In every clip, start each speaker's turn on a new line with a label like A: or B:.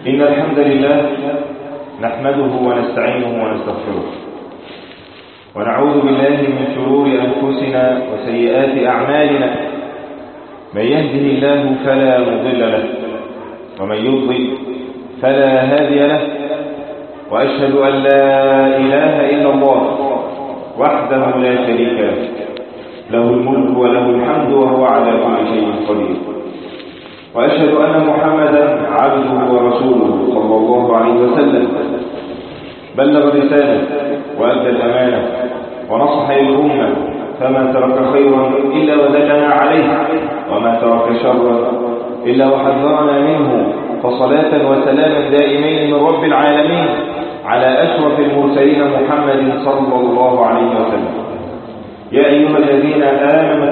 A: إن الحمد لله نحمده ونستعينه ونستغفره ونعوذ بالله من شرور أنفسنا وسيئات أعمالنا. من يهده الله فلا مضل له ومن يضلل فلا هادي له، وأشهد أن لا إله إلا الله وحده لا شريك له، له الملك وله الحمد وهو على كل شيء قدير. وأشهد أن محمدا عبده ورسوله صلى الله عليه وسلم، بلغ الرسالة وأدى الأمانة ونصح الأمة، فما ترك خيرا إلا ودلنا عليه، وما ترك شرا إلا وحذرنا منه. فصلاة وسلاما دائمين من رب العالمين على أشرف المرسلين محمد صلى الله عليه وسلم. يا أيها الذين آمنوا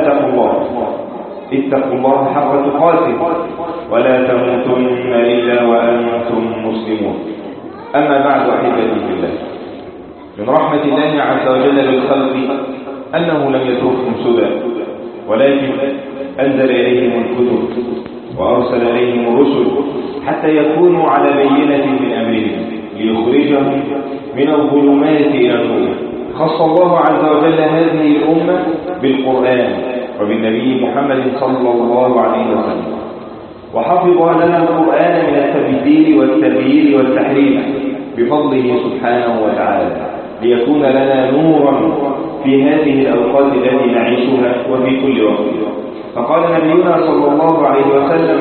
A: اتقوا الله حق تقاته ولا تموتن إلا وأنتم مسلمون. أما بعد، أحبتي في الله، من رحمة الله عز وجل بالخلق أنه لم يتركهم سدى، ولكن أنزل إليهم الكتب وأرسل إليهم الرسل حتى يكونوا على بينة من أمرهم ليخرجهم من الظلمات إلى النور. خص الله عز وجل هذه الأمة بالقرآن وبالنبي محمد صلى الله عليه وسلم، وحفظ لنا القرآن من التبديل والتغيير والتحريف بفضله سبحانه وتعالى، ليكون لنا نورا في هذه الأوقات التي نعيشها وفي كل وقت. فقال نبينا صلى الله عليه وسلم: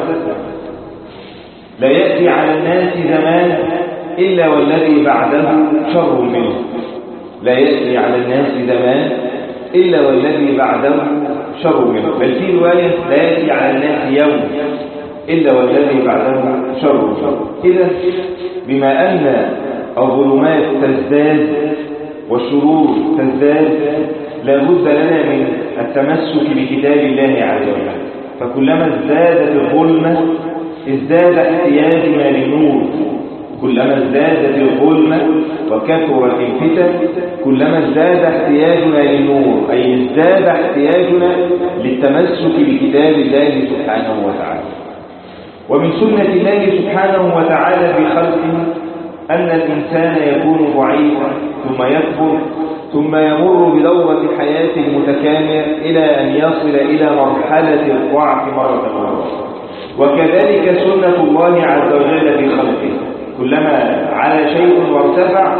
A: لا يأتي على الناس زمان إلا والذي بعده شر منه. لا يأتي على الناس زمان إلا والذي بعده شر منه. بل في رواية: لا يأتي على الناس يوم إلا والذي بعده شر منه. إذا بما أن الظلمات تزداد والشرور تزداد، لا بد لنا من التمسك بكتاب الله عز وجل. فكلما ازدادت الظلمة ازداد احتياجنا للنور، كلما ازدادت الظلمة وكثرت الفتن كلما ازداد احتياجنا للنور، أي ازداد احتياجنا للتمسك بكتاب الله سبحانه وتعالى. ومن سنة الله سبحانه وتعالى في خلقه أن الإنسان يكون ضعيفا ثم يكبر ثم يمر بدورة حياة متكاملة إلى أن يصل إلى مرحلة الضعف مرة أخرى. وكذلك سنة الله عز وجل في خلقه، كلما على شيء وارتفع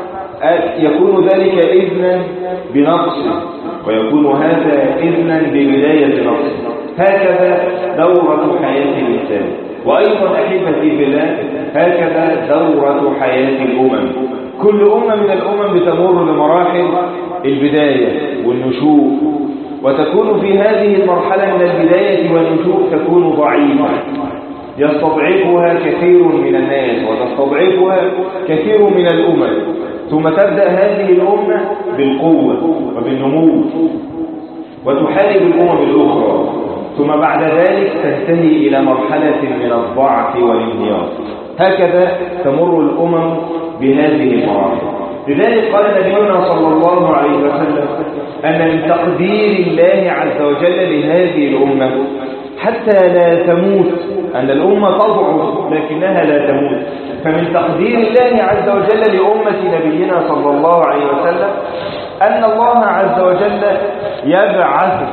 A: يكون ذلك إذنا بنقصه، ويكون هذا إذنا ببداية نقصه. هكذا دورة حياة الإنسان. وأيضا أحبتي بالله، هكذا دورة حياة الأمم. كل أمة من الأمم بتمر بمراحل البداية والنشوء، وتكون في هذه المرحلة من البداية والنشوء تكون ضعيفة، يستضعفها كثير من الناس وتستضعفها كثير من الأمم، ثم تبدأ هذه الأمة بالقوة وبالنمو وتحارب الأمم الأخرى، ثم بعد ذلك تنتهي إلى مرحلة من الضعف والانهيار. هكذا تمر الأمم بهذه المراحل. لذلك قال نبينا صلى الله عليه وسلم أن من تقدير الله عز وجل لهذه الأمة حتى لا تموت، أن الأمة تضعف لكنها لا تموت. فمن تقدير الله عز وجل لأمة نبينا صلى الله عليه وسلم أن الله عز وجل يبعث.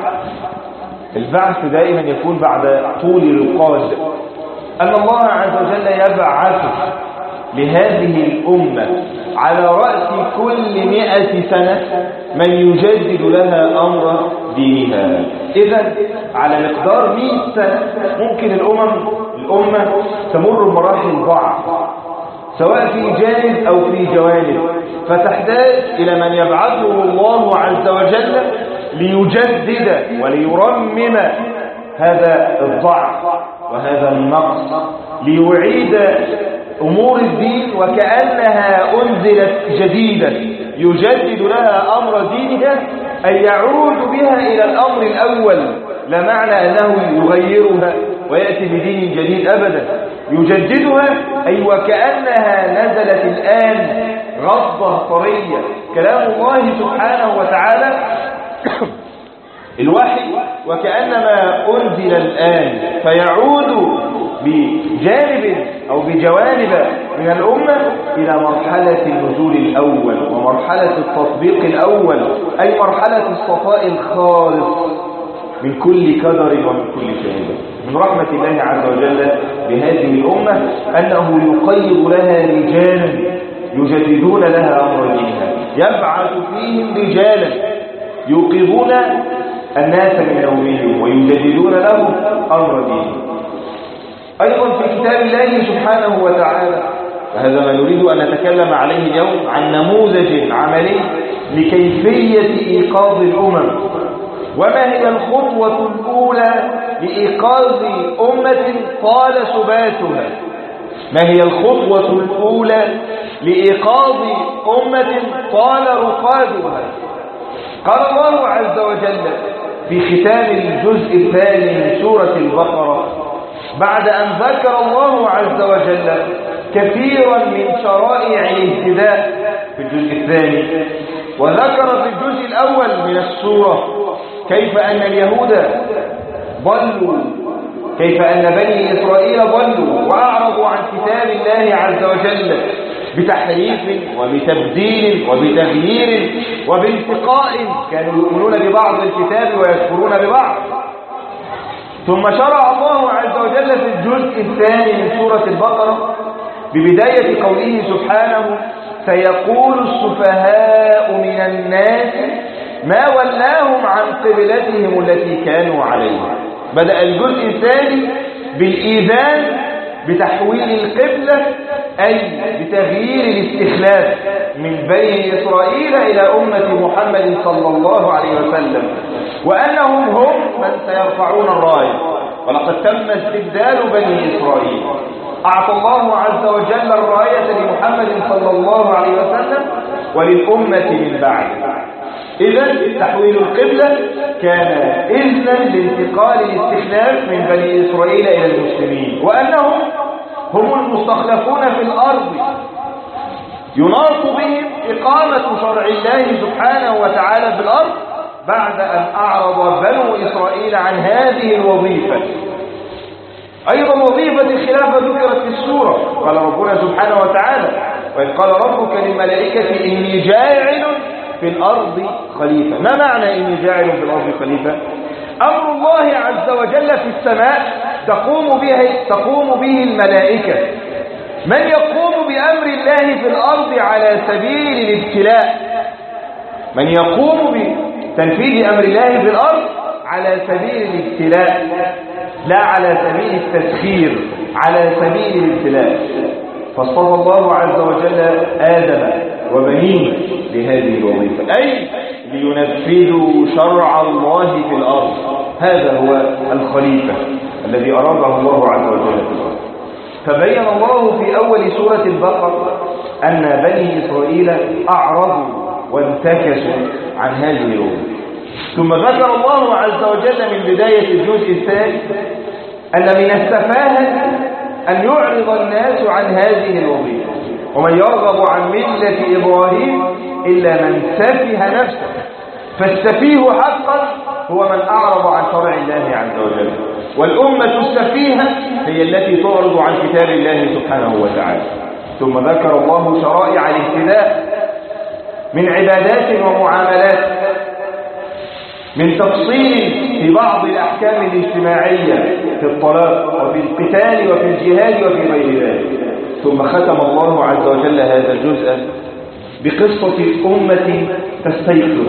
A: البعث دائما يكون بعد طول الرقاد. أن الله عز وجل يبعث لهذه الأمة على رأس كل 100 سنة من يجدد لها أمر دينها. إذن على مقدار 100 سنة ممكن الأمة تمر بمراحل ضعف، سواء في جانب أو في جوانب، فتحتاج إلى من يبعثه الله عز وجل ليجدد وليرمم هذا الضعف وهذا النقص، ليعيد أمور الدين وكأنها أنزلت جديدة، يجدد لها أمر دينها، أي يعود بها إلى الأمر الأول. لا معنى أنه يغيرها ويأتي بدين جديد أبدا، يجددها أي وكأنها نزلت الآن غضة طرية. كلام الله سبحانه وتعالى الوحي وكأنما أنزل الآن، فيعود بجانب أو بجوانب من الأمة إلى مرحلة النزول الأول ومرحلة التطبيق الأول، أي مرحلة الصفاء الخالص من كل كدر ومن كل شهوة. من رحمة الله عز وجل بهذه الأمة أنه يقيض لها رجالا يجددون لها أمر دينها، يبعث فيهم رجالا يوقظون الناس من نومهم ويجددون لهم أمر دينهم. أيضا في كتاب الله سبحانه وتعالى، وهذا ما نريد أن نتكلم عليه اليوم، عن نموذج عملي لكيفية إيقاظ الأمم. وما هي الخطوة الأولى لإيقاظ أمة طال سباتها؟ ما هي الخطوة الأولى لإيقاظ أمة طال رقادها؟ قال الله عز وجل في ختام الجزء الثاني من سورة البقرة، بعد أن ذكر الله عز وجل كثيرا من شرائع الاهتداء في الجزء الثاني، وذكر في الجزء الأول من السورة كيف أن اليهود ضلوا، كيف أن بني إسرائيل ضلوا وأعرضوا عن كتاب الله عز وجل بتحريف وبتبديل وبتغيير وبانتقاء، كانوا يؤمنون ببعض الكتاب ويكفرون ببعض. ثم شرع الله عز وجل في الجزء الثاني من سورة البقرة ببداية قوله سبحانه: سيقول السفهاء من الناس ما ولاهم عن قبلتهم التي كانوا عليها. بدأ الجزء الثاني بالإيذان بتحويل القبلة، أي بتغيير الاستخلاف من بني إسرائيل إلى أمة محمد صلى الله عليه وسلم، وأنهم هم من سيرفعون الراية، ولقد تم استبدال بني إسرائيل. أعطى الله عز وجل الراية لمحمد صلى الله عليه وسلم وللأمة من بعده. إذن تحويل القبلة كان إذنا لانتقال الاستخلاف من بني إسرائيل إلى المسلمين، وأنهم هم المستخلفون في الأرض، يناط بهم إقامة شرع الله سبحانه وتعالى في الأرض بعد أن أعرض بنو إسرائيل عن هذه الوظيفة. أيضا وظيفة الخلافة ذكرت في السورة، قال ربنا سبحانه وتعالى: وإذ قال ربك للملائكة إني جاعل في الأرض خليفة. ما معنى إني جاعل في الأرض خليفة؟ أمر الله عز وجل في السماء تقوم به الملائكة. من يقوم بأمر الله في الأرض على سبيل الابتلاء، من يقوم بتنفيذ أمر الله في الأرض على سبيل الابتلاء، لا على سبيل التسخير، على سبيل الابتلاء. فاصطفى الله عز وجل آدم وبنيه لهذه الوظيفة، أي لينفذوا شرع الله في الأرض. هذا هو الخليفة الذي أراده الله عز وجل في الأرض. فبين الله في أول سورة البقرة أن بني إسرائيل أعرضوا وانتكسوا عن هذه الوظيفة. ثم ذكر الله عز وجل من بداية الجزء الثاني أن من السفاهة أن يعرض الناس عن هذه الوظيفة، ومن يرغب عن ملة إبراهيم إلا من سفه نفسه. فالسفيه حقا هو من أعرض عن شرع الله عز وجل، والأمة السفيهة هي التي تعرض عن كتاب الله سبحانه وتعالى. ثم ذكر الله شرائع الاهتداء من عبادات ومعاملات، من تفصيل في بعض الأحكام الاجتماعية في الطلاق وفي القتال وفي الجهاد وفي غير ذلك. ثم ختم الله عز وجل هذا الجزء بقصة أمة تستيقظ،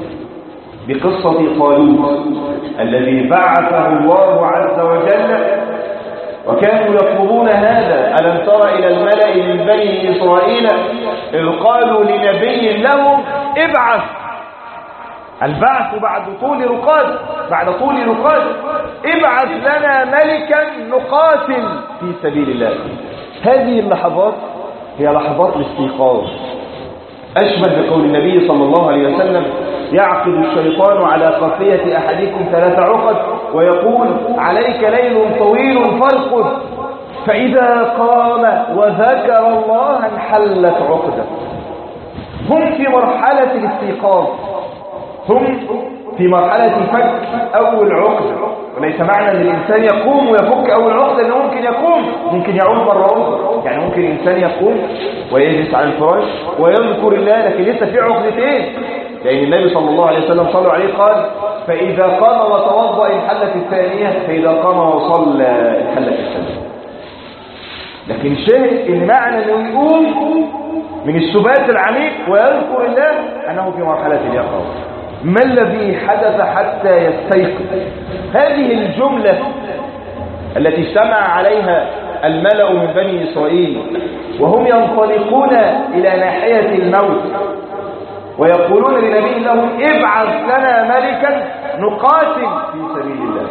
A: بقصة طالوت الذي بعثه الله عز وجل، وكانوا يطلبون هذا. ألم تر إلى الملأ من بني إسرائيل إذ قالوا لنبي لهم ابعث. البعث بعد طول رقاد، ابعث لنا ملكا نقاتل في سبيل الله. هذه اللحظات هي لحظات الاستيقاظ، أشبه بقول النبي صلى الله عليه وسلم: يعقد الشيطان على قافية أحدكم 3 عقد ويقول: عليك ليل طويل فارقد، فإذا قام وذكر الله انحلت عقده. هم في مرحلة الاستيقاظ، هم في مرحلة فك أول عقدة، وليس معنى أن الإنسان يقوم ويفك أول عقدة أنه ممكن يقوم، ممكن يعود مرة أخرى. يعني ممكن الإنسان يقوم ويجلس على الفراش ويذكر الله، لكن لسه في عقدتين. لأن النبي صلى الله عليه وسلم صلى عليه قال: فإذا قام وتوضأ انحلت الثانية، فإذا قام وصلى انحلت الثانية. لكن الشاهد ان معنى انه يقوم من السبات العميق ويذكر الله انه في مرحله اليقظه. ما الذي حدث حتى يستيقظ؟ هذه الجمله التي اجتمع عليها الملأ من بني اسرائيل وهم ينطلقون الى ناحيه الموت ويقولون لنبي لهم: ابعث لنا ملكا نقاتل في سبيل الله.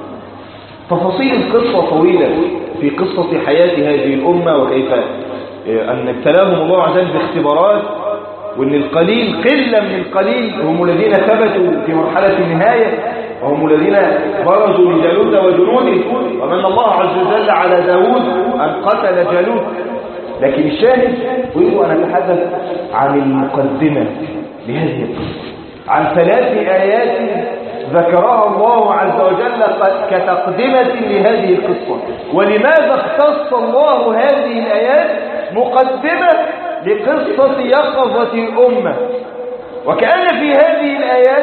A: تفاصيل القصة طويلة في قصة حياة هذه الأمة، وكيف أن ابتلاهم الله عز وجل باختبارات، وأن القليل قلة من القليل هم الذين ثبتوا في مرحلة النهاية، وهم الذين برزوا لجالوت وجنوده، ومن الله عز وجل على داود أن قتل جالوت. لكن الشاهد أريد أن أتحدث عن المقدمة لهذه القصة، عن 3 آيات ذكرها الله عز وجل كتقدمة لهذه القصة. ولماذا اختص الله هذه الآيات مقدمة لقصة يقظة الأمة؟ وكأن في هذه الآيات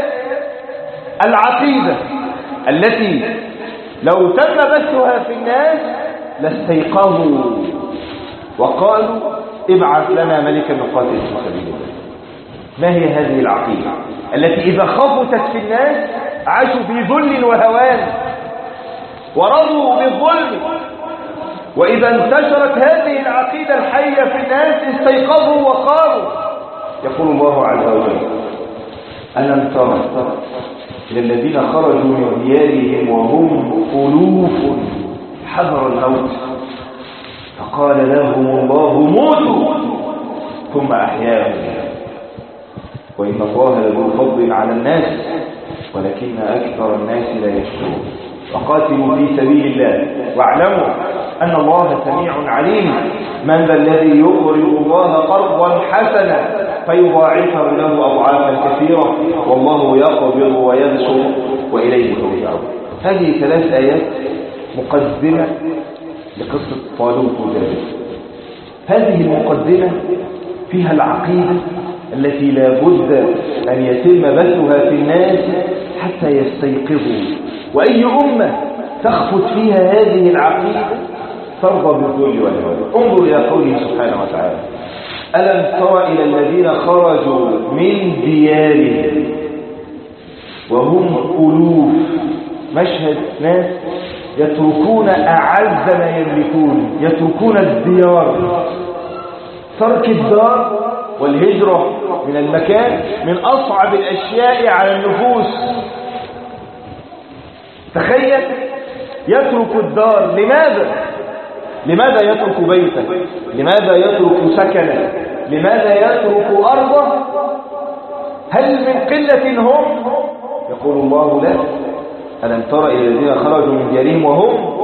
A: العقيدة التي لو تم بثها في الناس لاستيقظوا وقالوا: ابعث لنا ملكا نقاتل في سبيل الله. ما هي هذه العقيدة التي إذا خفتت في الناس عاشوا في ذل وهوان ورضوا بالظلم، وإذا انتشرت هذه العقيدة الحية في الناس استيقظوا وقالوا؟ يقول الله عز وجل: ألم تر إلى الذين خرجوا من ديارهم وهم ألوف حذر الموت فقال لهم الله: موتوا ثم أحياهم وإن الله لذو فضل على الناس ولكن أكثر الناس لا يشكرون. وقاتلوا في سبيل الله واعلموا أن الله سميع عليم. من ذا الذي يقرض الله قرضا حسنا فيضاعفه له أضعافا كثيرة والله يقبض ويبسط وإليه ترجعون. هذه 3 آيات مقدمة لقصة طالوت وجالوت. هذه المقدمة فيها العقيدة التي لا بد أن يتم بثها في الناس حتى يستيقظوا. وأي أمة تخفت فيها هذه العقيدة ترضى بالذل والهوان. انظر إلى قوله سبحانه وتعالى: ألم تر إلى الذين خرجوا من ديارهم وهم ألوف. مشهد ناس يتركون أعز ما يملكون، يتركون الديار. ترك الدار والهجرة من المكان من أصعب الأشياء على النفوس. تخيل يترك الدار. لماذا يترك بيته؟ لماذا يترك سكنه؟ لماذا يترك أرضه؟ هل من قلة هم؟ يقول الله: لا. ألم تر إلى الذين خرجوا من ديارهم وهم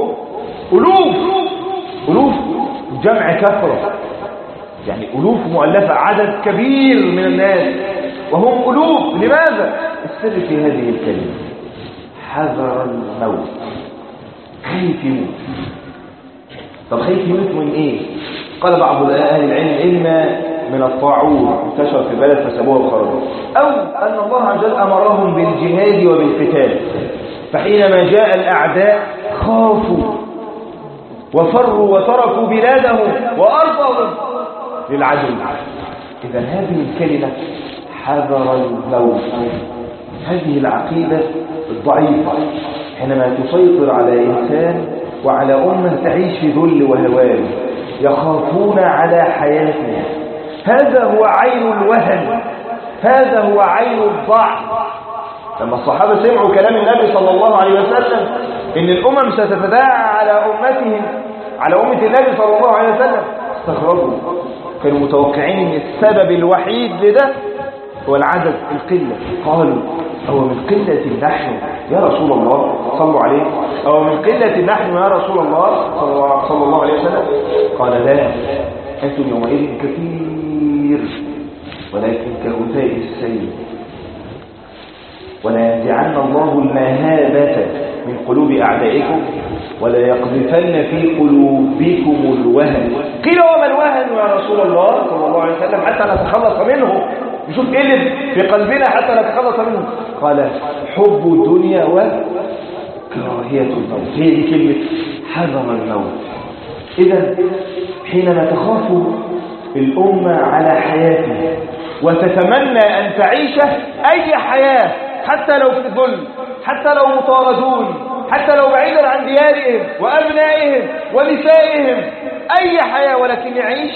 A: ألوف جمع كثرة، يعني ألوف مؤلفة، عدد كبير من الناس وهم ألوف. لماذا؟ السر في هذه الكلمة: حذر الموت. خايف يموت. طب خايف يموت من إيه؟ قال بعض أهل العلم: إما من الطاعون انتشر في البلد فسابوها وخرجوا، أو أن الله عز وجل أمرهم بالجهاد وبالقتال، فحينما جاء الأعداء خافوا وفروا وتركوا بلادهم وأرضهم للعدو. إذا هذه الكلمة حذر الموت. هذه العقيدة الضعيفة حينما تسيطر على إنسان وعلى أمة تعيش في ذل وهوان، يخافون على حياتهم. هذا هو عين الوهن، هذا هو عين الضعف. لما الصحابة سمعوا كلام النبي صلى الله عليه وسلم إن الأمم ستتداعى على أمتهم، على أمة النبي صلى الله عليه وسلم، استغربوا. كانوا متوقعين ان السبب الوحيد لده هو العدد، القلة. قالوا: أو من قلة نحن يا رسول الله صلوا عليه، أو من قلة نحن يا رسول الله صلى الله عليه وسلم. قال: لا، أنتم يومئذ كثير ولكن كغثاء السيل، ولا ينزعن الله المهابة من قلوب أعدائكم ولا يقذفن في قلوبكم الوهن. قيل وما الوهن يا رسول الله صلى الله عليه وسلم حتى نتخلص منه؟ نشوف ايه اللي في قلبنا حتى نتخلص منه؟ قال حب الدنيا وكراهية الموت. هي دي كلمة حذر الموت. إذا حينما تخاف الأمة على حياتها وتتمنى أن تعيش أي حياة حتى لو في الظلم، حتى لو مطاردون، حتى لو بعيدا عن ديارهم وأبنائهم ونسائهم، أي حياة ولكن يعيش.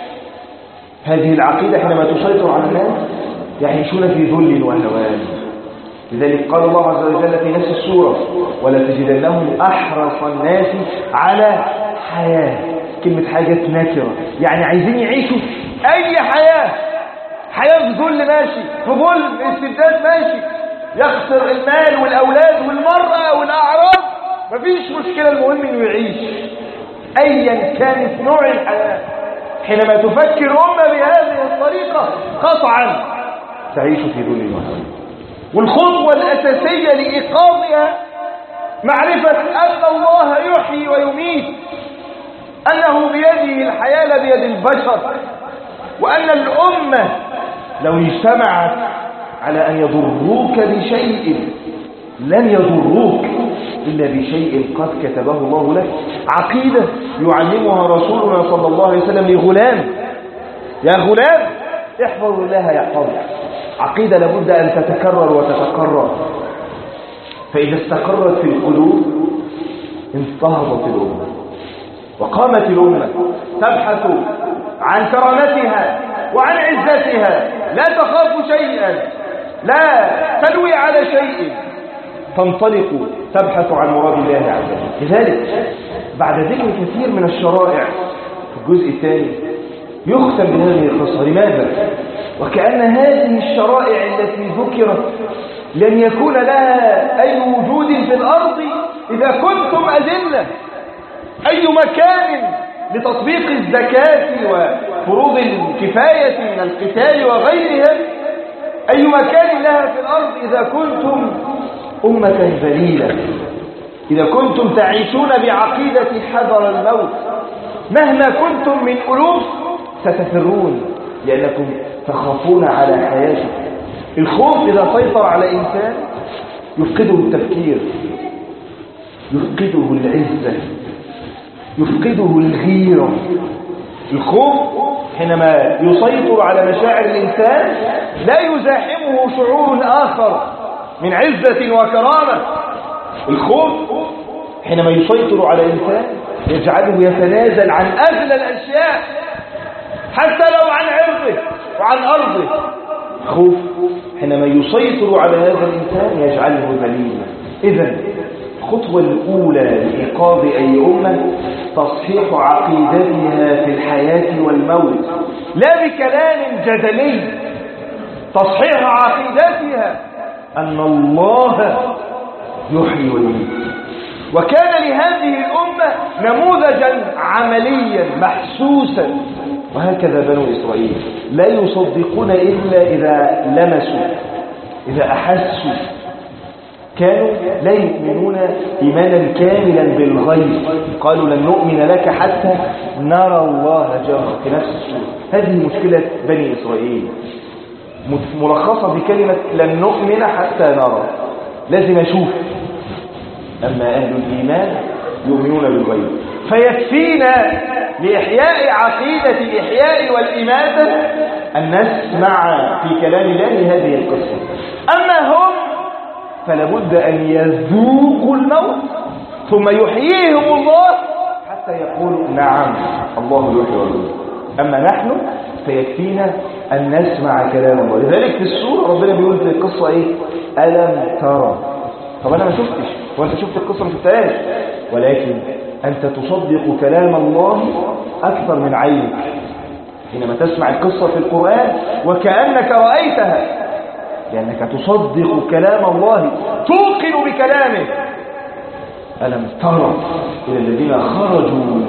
A: هذه العقيدة حينما تسيطر على الناس يعيشون في ذل وهوان. لذلك قال الله عز وجل في نفس السورة ولا تجدنهم أحرص الناس على حياة. كلمة حاجة نكرة، يعني عايزين يعيشوا أي حياة. حياة في ذل ماشي، في ظلم استبداد ماشي، يخسر المال والأولاد والمرأة والأعراض، مفيش مشكلة، المهم إنه يعيش أيا كانت نوع الحياة. حينما تفكر أمة بهذه الطريقة قطعا تعيش في ذل وهوان. والخطوة الأساسية لإيقاظها معرفة أن الله يحيي ويميت، أنه بيده الحياة لا بيد البشر، وأن الأمة لو اجتمعت على أن يضروك بشيء لن يضروك إلا بشيء قد كتبه الله لك. عقيدة يعلمها رسولنا صلى الله عليه وسلم لغلام: يا غلام احفظ الله يحفظك. عقيدة لابد أن تتكرر وتتكرر، فإذا استقرت في القلوب انتهضت الأمة وقامت الأمة تبحث عن كرامتها وعن عزتها، لا تخاف شيئا، لا تلوي على شيء، تنطلق تبحث عن مراد الله عز وجل. لذلك بعد ذكر كثير من الشرائع في الجزء الثاني يختم بهذه القصة. لماذا؟ وكأن هذه الشرائع التي ذكرت لن يكون لها أي وجود في الأرض إذا كنتم أذلة. أي مكان لتطبيق الزكاة وفروض الكفاية من القتال وغيرها، أي مكان لها في الأرض إذا كنتم أمة ذليلة، إذا كنتم تعيشون بعقيدة حذر الموت. مهما كنتم من ألوف ستفرون لأنكم تخافون على حياتكم. الخوف إذا سيطر على إنسان يفقده التفكير، يفقده العزة، يفقده الغيرة. الخوف حينما يسيطر على مشاعر الإنسان لا يزاحمه شعور آخر من عزة وكرامة. الخوف حينما يسيطر على الإنسان يجعله يتنازل عن أغلى الأشياء حتى لو عن عرضه وعن أرضه. الخوف حينما يسيطر على هذا الإنسان يجعله ذليلا. إذن الخطوة الأولى لإيقاظ أي أمة تصحيح عقيدتها في الحياة والموت، لا بكلام جدلي. تصحيح عقيدتها أن الله يحيي ويميت. وكان لهذه الأمة نموذجا عمليا محسوسا، وهكذا بنو إسرائيل لا يصدقون إلا إذا لمسوا، إذا أحسوا. كانوا لا يؤمنون إيمانا كاملا بالغيب. قالوا لن نؤمن لك حتى نرى الله جهرا في نفس السورة. هذه مشكلة بني إسرائيل ملخصة بكلمة لن نؤمن حتى نرى، لازم أشوف. أما أهل الإيمان يؤمنون بالغيب. فيكفينا لإحياء عقيدة الإحياء والإماتة أن نسمع في كلام الله هذه القصة. أما هم فلابد أن يذوقوا الموت ثم يحييهم الله حتى يقولوا نعم الله يحيي ويميت. أما نحن فيكفينا أن نسمع كلام الله. لذلك في السورة ربنا بيقول في القصة إيه؟ ألم ترى. طب أنا ما شفتش، وأنت شفت القصة ما شفتهاش، ولكن أنت تصدق كلام الله أكثر من عينك حينما تسمع القصة في القرآن وكأنك رأيتها، لأنك تصدق كلام الله، توقن بكلامه. ألم ترى إلى الذين خرجوا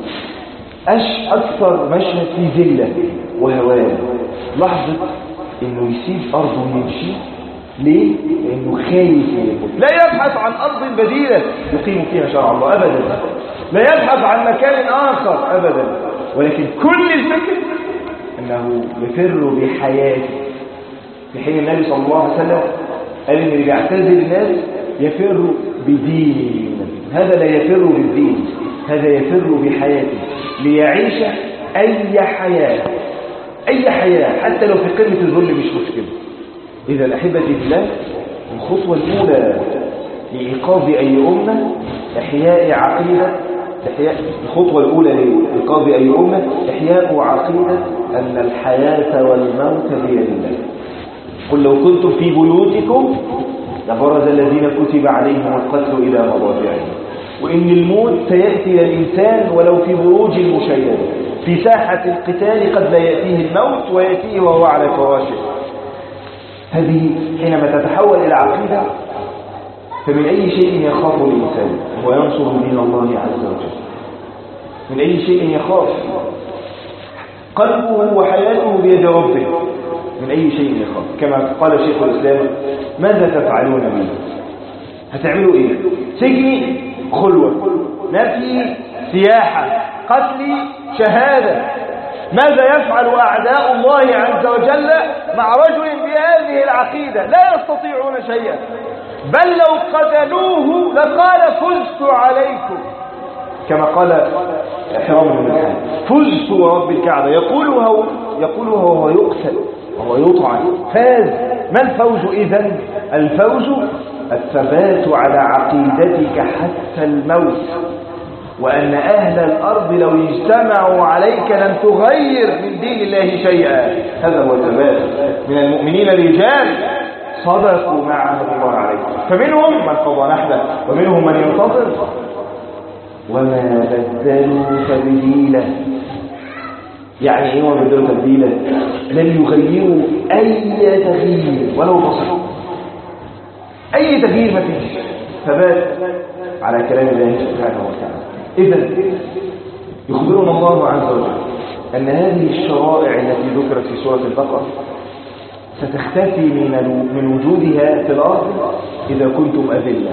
A: أكثر مشهد في ذلة وهوان. لحظة إنه يسيب أرضه ويمشي ليه؟ لأنه خايف من الموت. لا يبحث عن أرض بديلة يقيم فيها شرع الله أبدا، لا يبحث عن مكان آخر أبدا، ولكن كل الفكر أنه يفر بحياته. في حين النبي صلى الله عليه وسلم قال إن اللي بيعتزل الناس يفر بدينه، هذا لا يفر بالدين، هذا يفر بحياته ليعيش أي حياة، أي حياة حتى لو في قمة الذل مش مشكلة. إذا الأحبة بالله، الخطوة الأولى لإيقاظ أي أمة إحياء عقيدة، الخطوة الأولى لإيقاظ أي أمة إحياء عقيدة أن الحياة والموت بيد الله. قل لو كنتم في بيوتكم لبرز الذين كتب عليهم القتل إلى مضاجعهم، وإن الموت سيأتي للإنسان ولو في بروج مشيدة. في ساحة القتال قد لا يأتيه الموت ويأتيه وهو على فراشه. هذه حينما تتحول إلى عقيدة، فمن أي شيء يخاف الإنسان هو ينصر دين الله عز وجل. من أي شيء يخاف، قلبه وحياته بيد ربه. من أي شيء يخاف، كما قال شيخ الإسلام: ماذا تفعلون به؟ هتعملوا إيه؟ سجن، خلوة، نفي، سياحة، قتل، شهادة. ماذا يفعل أعداء الله عز وجل مع رجل بهذه العقيدة؟ لا يستطيعون شيئا، بل لو قتلوه لقال: فزت عليكم، كما قال حرام بن ملحان: فزت ورب الكعبة. يقولها وهو يقتل وهو يطعن، فاز. ما الفوز إذن؟ الفوز الثبات على عقيدتك حتى الموت، وأن أهل الأرض لو اجتمعوا عليك لن تغير من دين الله شيئا. هذا هو الثبات. من المؤمنين رجال صدقوا ما عهد الله عليه، فمنهم من قضى نحبه ومنهم من ينتظر، وما بدلوا تبديلا. يعني ايه وما بدلوا تبديلا؟ لن يغيروا أي تغيير ولو بسيط، أي تغيير ما فيش، ثبات على كلام الله سبحانه وتعالى. إذن يخبرنا الله عز وجل أن هذه الشرائع التي ذكرت في سورة البقرة ستختفي من وجودها في الأرض إذا كنتم أذلة،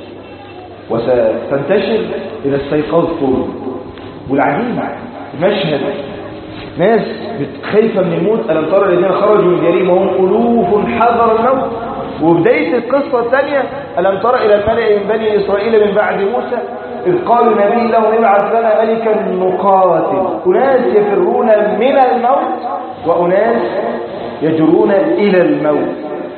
A: وستنتشر إذا استيقظتم. والعجيب مشهد ناس خايفة من الموت. ألم ترى الذين خرجوا من ديارهم وهم ألوف حذر الموت. وبداية القصة الثانية: ألم ترى إلى الملأ من بني إسرائيل من بعد موسى إذ قالوا نبي له ابعث لنا ملكا نقاتل. أناس يفرون من الموت وأناس يجرون إلى الموت.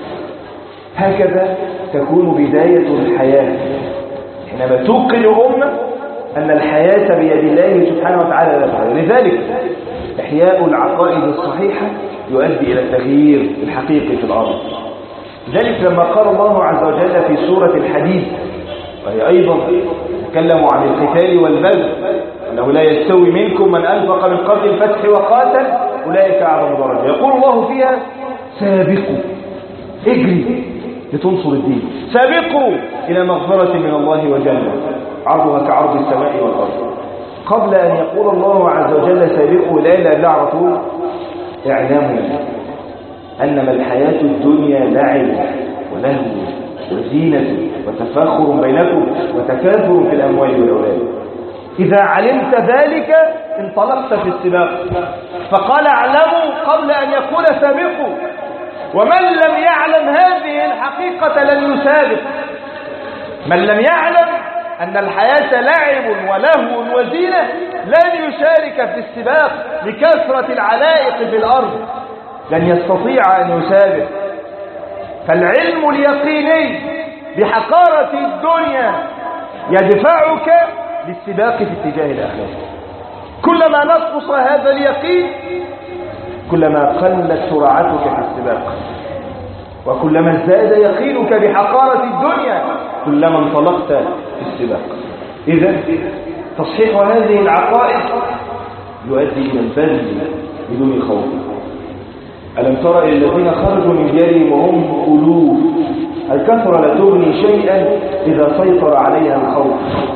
A: هكذا تكون بداية الحياة حينما توقن أمة أن الحياة بيد الله سبحانه وتعالى لا تعالى. لذلك إحياء العقائد الصحيحة يؤدي إلى التغيير الحقيقي في الأرض. لذلك لما قال الله عز وجل في سورة الحديد، وهي أيضا تكلموا عن القتال والبذل، أنه لا يستوي منكم من أنفق من قبل الفتح وقاتل أولئك أعظم درجة. يقول الله فيها: سابقوا، اجري لتنصر الدين، سابقوا إلى مغفرة من الله وجنة عرضها كعرض السماء والأرض. قبل أن يقول الله عز وجل سابقوا لا نعرفوا إعلامنا أنما الحياة الدنيا لعب ولهو وزينة وتفاخر بينكم وتكاثر في الأموال والأولاد. إذا علمت ذلك انطلقت في السباق. فقال: اعلموا قبل أن يقول سابقوا. ومن لم يعلم هذه الحقيقة لن يسابق. من لم يعلم أن الحياة لعب ولهو وزينة لن يشارك في السباق لكثرة العلائق في الأرض، لن يستطيع أن يسابق. فالعلم اليقيني بحقارة الدنيا يدفعك للسباق في اتجاه الآخرة. كلما نقص هذا اليقين كلما قلت سرعتك في السباق، وكلما ازداد يقينك بحقارة الدنيا كلما انطلقت في السباق. إذن تصحيح هذه العقائد يؤدي إلى البذل بدون خوف. ألم ترى إلى الذين خرجوا من ديارهم وهم ألوف. الكثرة لا تغني شيئا إذا سيطر عليها الخوف.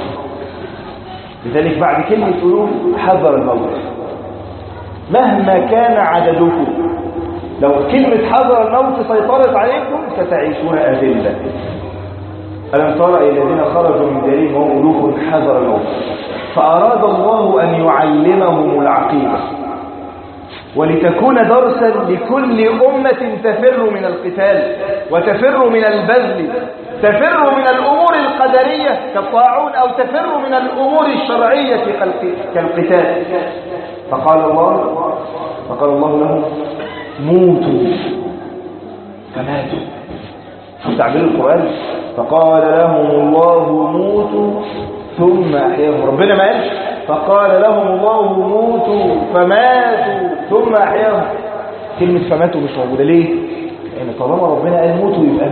A: لذلك بعد كلمة ألوف حذر الموت. مهما كان عددكم لو كلمة حذر الموت سيطرت عليكم ستعيشون أذلة. ألم تر إلى الذين خرجوا من ديارهم وهم ألوف حذر الموت فأراد الله أن يعلمهم العقيدة ولتكون درسا لكل أمة تفر من القتال وتفر من البذل، تفر من الأمور القدرية كالطاعون أو تفر من الأمور الشرعية كالقتال. فقال الله لهم موتوا فماتوا. في تعبير القرآن فقال لهم الله موتوا ثم أحياهم. ربنا ما قالش فقال لهم الله موتوا فماتوا ثم أحياهم. كلمة فماتوا مش موجودة ليه؟ لأن طالما ربنا قال موتوا يبقى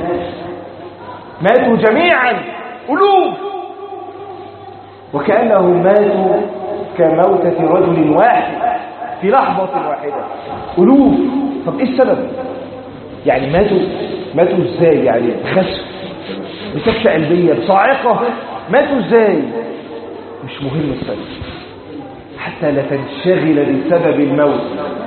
A: ماتوا جميعا ألوف، وكأنهم ماتوا كموتة رجل واحد في لحظة واحدة ألوف. طب إيه السبب؟ يعني ماتوا إزاي؟ يعني بخسف، بسكتة قلبية، بصاعقة، ماتوا إزاي؟ مش مهم السبب حتى لا تنشغل بسبب الموت،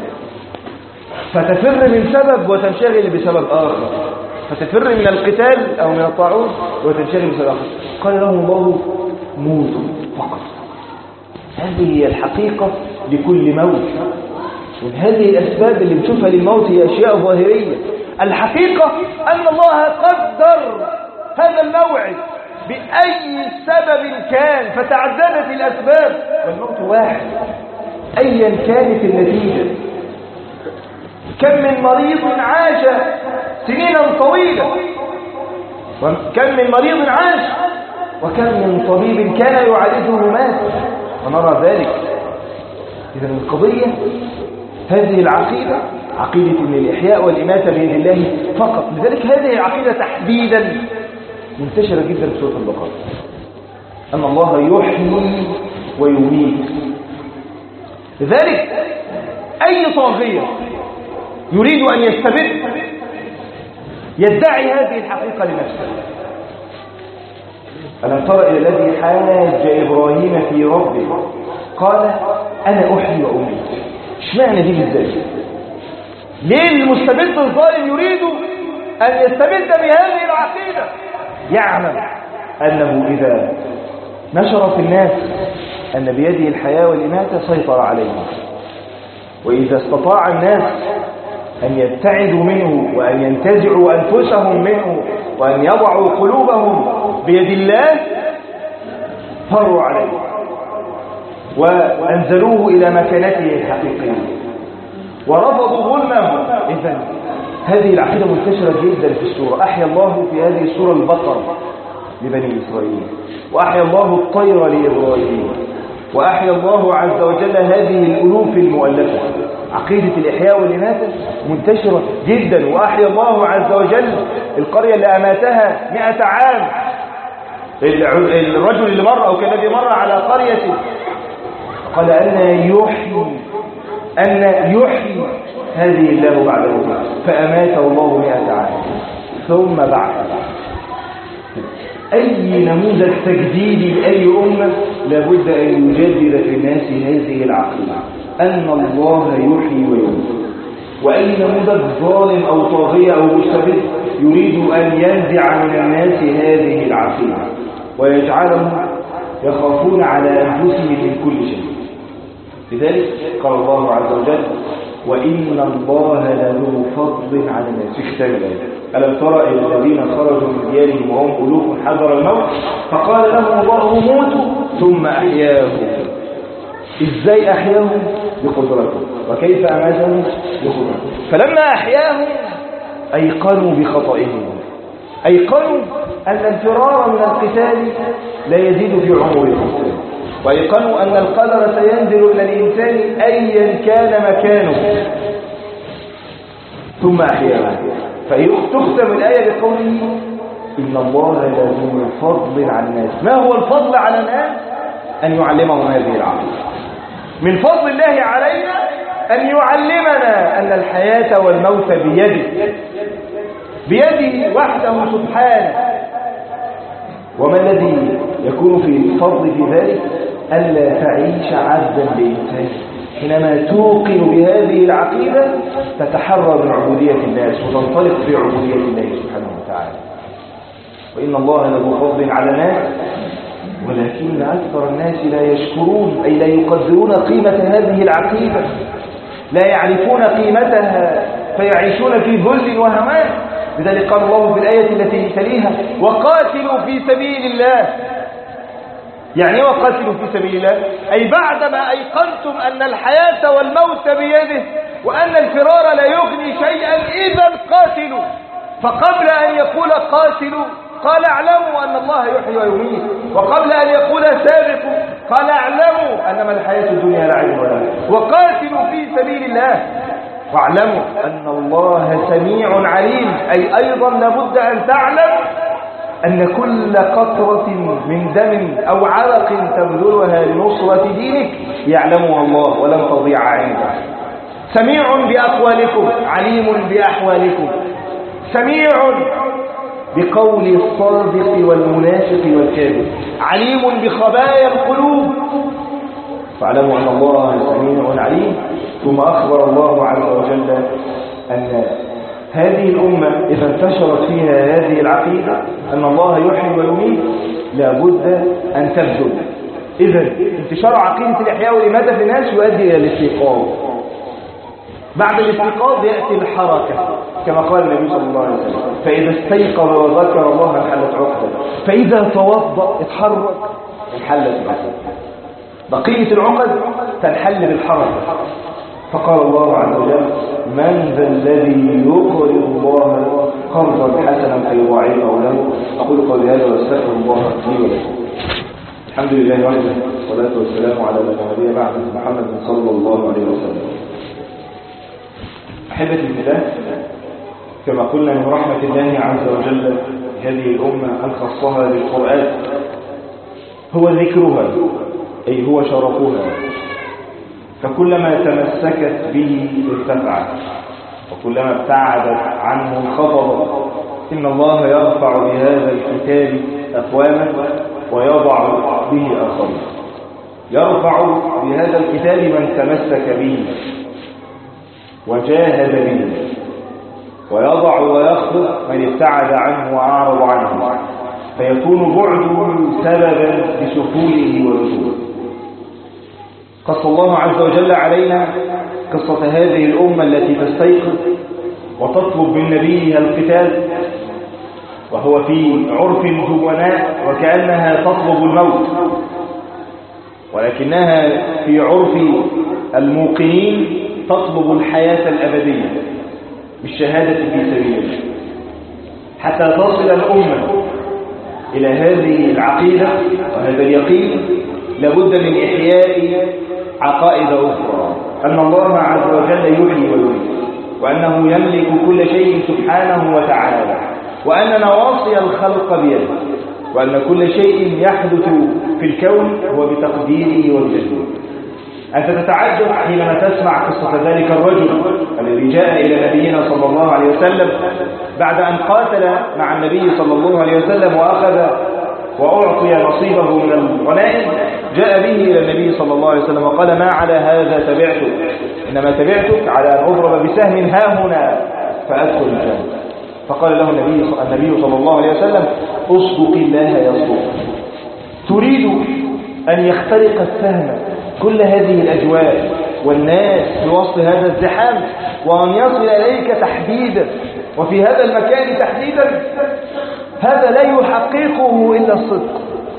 A: فتفر من سبب وتنشغل بسبب آخر، فتفر من القتال أو من الطاعون وتنشغل بسبب آخر. قال لهم الله موتوا فقط. هذه هي الحقيقة لكل موت، وهذه الأسباب اللي بتشوفها للموت هي أشياء ظاهرية. الحقيقة أن الله قدر هذا الموعد بأي سبب كان فتعددت الأسباب والموت واحد أيا كانت النتيجة. كم من مريض عاش سنينا طويلة، وكم من مريض عاش، وكم من طبيب كان يعالجه مات، ونرى ذلك. إذا القضية هذه العقيدة عقيدة من الإحياء والإماتة بيد الله فقط. لذلك هذه العقيدة تحديدا منتشرة جدا في سورة البقرة، أن الله يحيي ويميت. لذلك أي طاغية يريد أن يستبد يدعي هذه الحقيقة لنفسه. ألم تر إلى الذي حاج إبراهيم في ربه قال أنا أحيي وأميت. اشمعنى دي بالذات؟ ليه المستبد الظالم يريد أن يستبد بهذه العقيدة؟ يعلم أنه إذا نشر في الناس أن بيده الحياة والإماتة سيطر عليهم، وإذا استطاع الناس أن يبتعدوا منه وأن ينتزعوا أنفسهم منه وأن يضعوا قلوبهم بيد الله فروا عليه وأنزلوه إلى مكانته الحقيقية ورفضوا ظلمه. إذن هذه العقيدة منتشرة جدا في السورة. أحيا الله في هذه السورة البقر لبني إسرائيل، وأحيا الله الطير لإبراهيم، وأحيا الله عز وجل هذه الألوف المؤلفة. عقيدة الإحياء والإماتة منتشرة جدا. وأحيا الله عز وجل القرية اللي أماتها 100 عام. الرجل اللي مر أو كالذي مر على قرية قال أن يحيي هذه الله بعد موته فأماته الله 100 عام ثم بعث. أي نموذج تجديدي لأي أمة لابد أن يجدد في الناس هذه العقيدة أن الله يحيي ويميت. وأي نموذج ظالم أو طاغية أو مستبد يريد أن ينزع من الناس هذه العقيدة ويجعلهم يخافون على أنفسهم من كل شيء. لذلك قال الله عز وجل وإن الله لذو فضل على الناس في كتاب الله. ألم تر إلى الذين خرجوا من ديارهم وهم ألوف حذر الموت فقال لهم الله موتوا ثم أحياهم. إزاي أحياهم؟ بقدرته. وكيف أماتهم؟ بقدرته. فلما أحياهم أيقنوا بخطئهم، أيقنوا أن الفرار من القتال لا يزيد في عمر الإنسان، وأيقنوا أن القدر سينزل إلى الإنسان أيا كان مكانه. ثم أحياهم. فتختم الآية بقوله إن الله لذو فضل على الناس. ما هو الفضل على الناس؟ أن يعلمهم هذه العقيدة. من فضل الله علينا أن يعلمنا أن الحياة والموت بيده وحده سبحانه. وما الذي يكون في الفضل في ذلك؟ ألا تعيش عبدا لإنسان، حينما توقن بهذه العقيدة تتحرر من عبودية الناس وتنطلق في عبودية الله سبحانه وتعالى. وإن الله لذو فضل على الناس ولكن أكثر الناس لا يشكرون، أي لا يقدرون قيمة هذه العقيدة، لا يعرفون قيمتها فيعيشون في ذل وهوان. لذلك قال الله في الآية التي تليها: وقاتلوا في سبيل الله. يعني وقاتلوا في سبيل الله أي بعدما أيقنتم أن الحياة والموت بيده وأن الفرار لا يغني شيئا إذا قاتلوا. فقبل أن يقول قاتلوا قال اعلموا أن الله يحيي ويميت، وقبل أن يقول سابقوا قال اعلموا أنما الحياة الدنيا لعب ولهو، وقاتلوا في سبيل الله واعلموا أن الله سميع عليم. أي أيضا لابد أن تعلم أن كل قطرة من دم أو عرق تبذلها لنصرة دينك يعلمها الله ولن تضيع عنده. سميع بأقوالكم عليم بأحوالكم، سميع بقول الصادق والمنافق والكاذب، عليم بخبايا القلوب. فاعلموا أن الله سميع عليم. ثم أخبر الله عز وجل أن هذه الأمة إذا انتشرت فيها هذه العقيدة أن الله يحيي ويميت لابد أن تبذل. إذا انتشار عقيدة الإحياء والإماتة في الناس يؤدي إلى الاستيقاظ. بعد الاستيقاظ يأتي الحركة كما قال النبي صلى الله عليه وسلم: فإذا استيقظ وذكر الله انحلت عقدة، فإذا توضأ اتحرك انحلت العقد. بقية العقد تنحل بالحركة. فقال الله عز وجل: من ذا الذي يقرض الله قرضا حسنا فيضاعفه له. أقول قولي هذا واستغفر الله لي ولكم. الحمد لله وحده والصلاة والسلام على من لا نبي بعده محمد صلى الله عليه وسلم. أحبتي في الله، كما قلنا من رحمة الله عز وجل هذه الأمة أن خصها بالقرآن هو ذكرها، أي هو شرفها. فكلما تمسكت به ارتفعت وكلما ابتعدت عنه انخفضت. إن الله يرفع بهذا الكتاب أقواما ويضع به آخرين. يرفع بهذا الكتاب من تمسك به وجاهد به، ويضع ويخفض من ابتعد عنه وأعرض عنه، فيكون بعده سببا لسفوله ورسوله. قص الله عز وجل علينا قصة هذه الأمة التي تستيقظ وتطلب من نبيها القتال، وهو في عرف الجبناء وكأنها تطلب الموت، ولكنها في عرف الموقنين تطلب الحياة الأبدية بالشهادة في سبيل الله. حتى تصل الأمة إلى هذه العقيدة وهذا اليقين لابد من إحياء عقائد أخرى: أن الله عز وجل يحيي ويميت، وأنه يملك كل شيء سبحانه وتعالى، وأن نواصي الخلق بيده، وأن كل شيء يحدث في الكون هو بتقديره وبجهده. أنت تتعجب حينما تسمع قصة ذلك الرجل الذي جاء إلى نبينا صلى الله عليه وسلم بعد أن قاتل مع النبي صلى الله عليه وسلم وأخذ وأعطي نصيبه من الغنائم. جاء به إلى النبي صلى الله عليه وسلم وقال: ما على هذا تبعتك؟ إنما تبعتك على أن أضرب بسهم هاهنا فأدخل الجنة. فقال له النبي صلى الله عليه وسلم: أصدق الله يصدق. تريد أن يخترق السهم كل هذه الأجواء والناس في وسط هذا الزحام، وأن يصل إليك تحديدا وفي هذا المكان تحديدا، هذا لا يحققه إلا الصدق.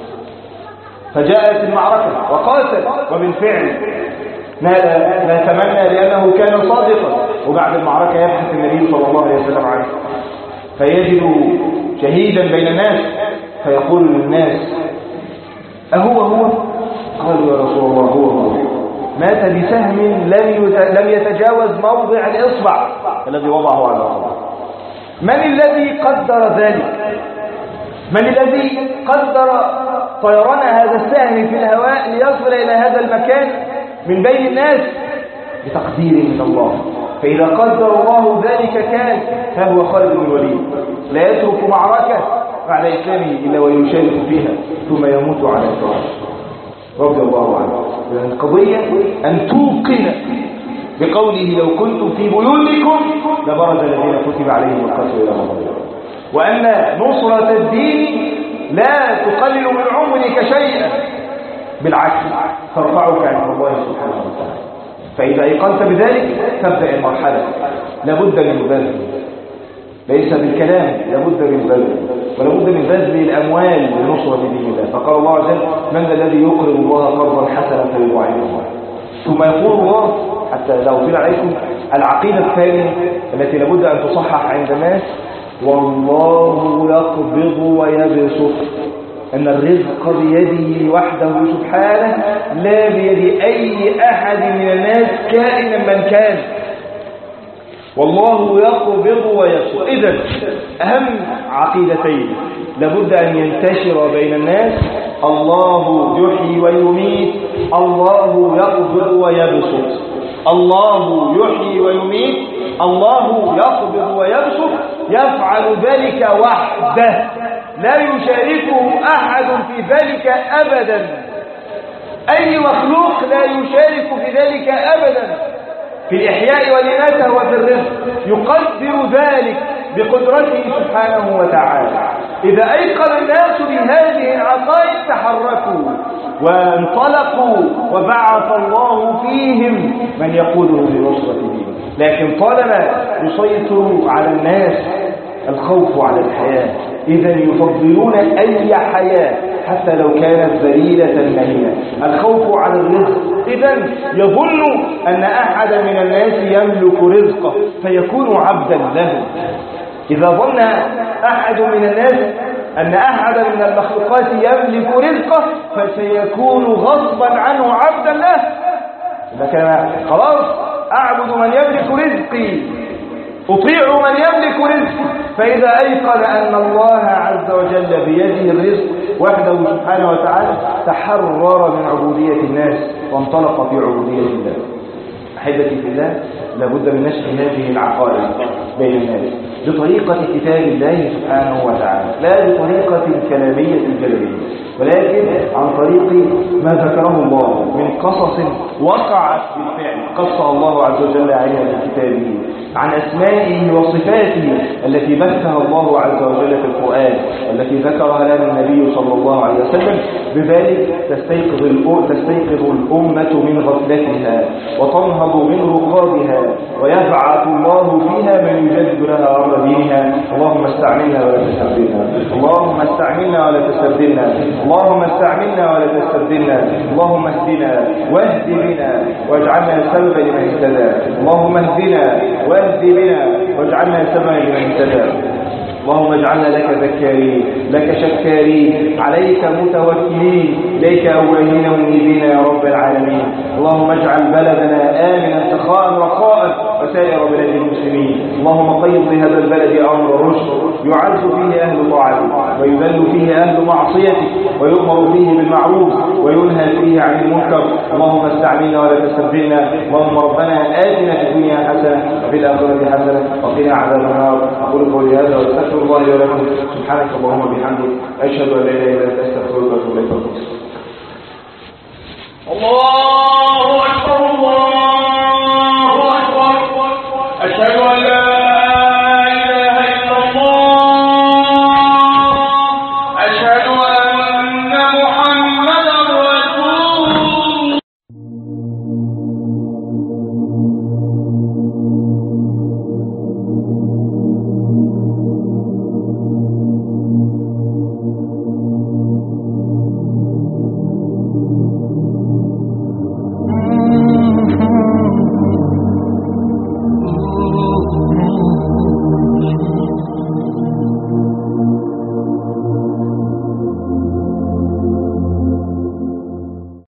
A: فجاءت المعركة وقاتل، وبالفعل ما تمنى لأنه كان صادقا. وبعد المعركة يبحث النبي صلى الله عليه وسلم عنه فيجد شهيدا بين الناس، فيقول للناس: أهو؟ قالوا: يا رسول الله هو. مات بسهم لم يتجاوز موضع الإصبع الذي وضعه على الأرض. من الذي قدر ذلك؟ من الذي قدر طيران هذا السهم في الهواء ليصل إلى هذا المكان من بين الناس؟ بتقدير من الله. فإذا قدر الله ذلك كان. ها هو خالد بن الوليد لا يترك معركة بعد إسلامه إلا ويشارك فيها ثم يموت على الفراش. رضي الله عنه. القضية أن توقن بقوله لو كنتم في بيوتكم لبرز الذين كتب عليهم القتل إلى مضاجعهم، وأن نصرة الدين لا تقلل من عمرك شيئا، بالعكس ترفعك عند الله سبحانه وتعالى. فإذا أيقنت بذلك تبدأ المرحلة، لابد من البذل، ليس بالكلام، لابد من البذل، ولابد من بذل الأموال لنصرة دين الله. فقال الله عز وجل من ذا الذي يقرض الله قرضا حسنا فيضاعفه. ثم يقول الله حتى لو طلع عليكم العقيدة الثانية التي لابد أن تصحح عند الناس: والله يقبض ويبسط، أن الرزق بيده وحده سبحانه لا بيد أي أحد من الناس كائنا من كان. والله يقبض ويبسط. إذن أهم عقيدتين لابد أن ينتشر بين الناس: الله يحيي ويميت، الله يقبض ويبسط. الله يحيي ويميت، الله يقبض ويبسط، يفعل ذلك وحده لا يشاركه أحد في ذلك أبدا. أي مخلوق لا يشارك في ذلك أبدا، في الإحياء والإماتة وفي الرزق، يقدر ذلك بقدرته سبحانه وتعالى. إذا أيقن الناس بهذه العقائد تحركوا وانطلقوا وبعث الله فيهم من يقوله بنصرة دينه. لكن طالما يسيطر على الناس الخوف على الحياة، إذن يفضلون أي حياة حتى لو كانت ذليلة مهينة. الخوف على الرزق، إذن يظن أن أحد من الناس يملك رزقه فيكون عبدا له. إذا ظن أحد من الناس أن أحد من المخلوقات يملك رزقه فسيكون غصبا عنه عبدا له. لكن خلاص أعبد من يملك رزقي، أطيع من يملك رزقي. فإذا أيقن أن الله عز وجل بيده الرزق وحده سبحانه وتعالى تحرر من عبودية الناس وانطلق في عبودية الله. أحبتي في الله، لابد من نشر هذه العقائد بين الناس بطريقة كتاب الله سبحانه وتعالى، لا بطريقة كلامية جلبية، ولكن عن طريق ما ذكره الله من قصص وقعت بالفعل قصها الله عز وجل عليها في كتابه، عن أسمائه وصفاته التي بثها الله عز وجل في القرآن والتي ذكرها لنا النبي صلى الله عليه وسلم. بذلك تستيقظ الأمة من غفلتها وتنهض من رقادها، ويبعث الله فيها من يجدد لها أمر دينها. اللهم استعملنا ولا تستبدلنا، اللهم استعملنا ولا تستبدلنا، اللهم استعملنا ولا تستبدلنا، اللهم اهدنا واهد بنا واجعلنا سببا لمن اهتدى، اللهم اهدنا واهد بنا واجعلنا سببا لمن اهتدى. اللهم اجعلنا لك ذكارين، لك شكارين، عليك متوكلين، إليك أولين منيبين يا رب العالمين. اللهم اجعل بلدنا آمنا سخاء رخاء وسائر بلاد المسلمين. اللهم قيض لهذا البلد أمر رشد يعز فيه أهل طاعتك ويذل فيه أهل معصيتك ويؤمر فيه بالمعروف وينهى فيه عن المنكر. اللهم استعملنا ولا تستبدلنا. اللهم ربنا آتنا في الدنيا حسنة وفي الآخرة حسنة وقنا عذاب النار. أقول قولي هذا واستغفر الله لي ولكم. سبحانك اللهم وبحمدك، أشهد أن لا إله إلا أنت، أستغفرك وأتوب إليك. الله أكبر. الله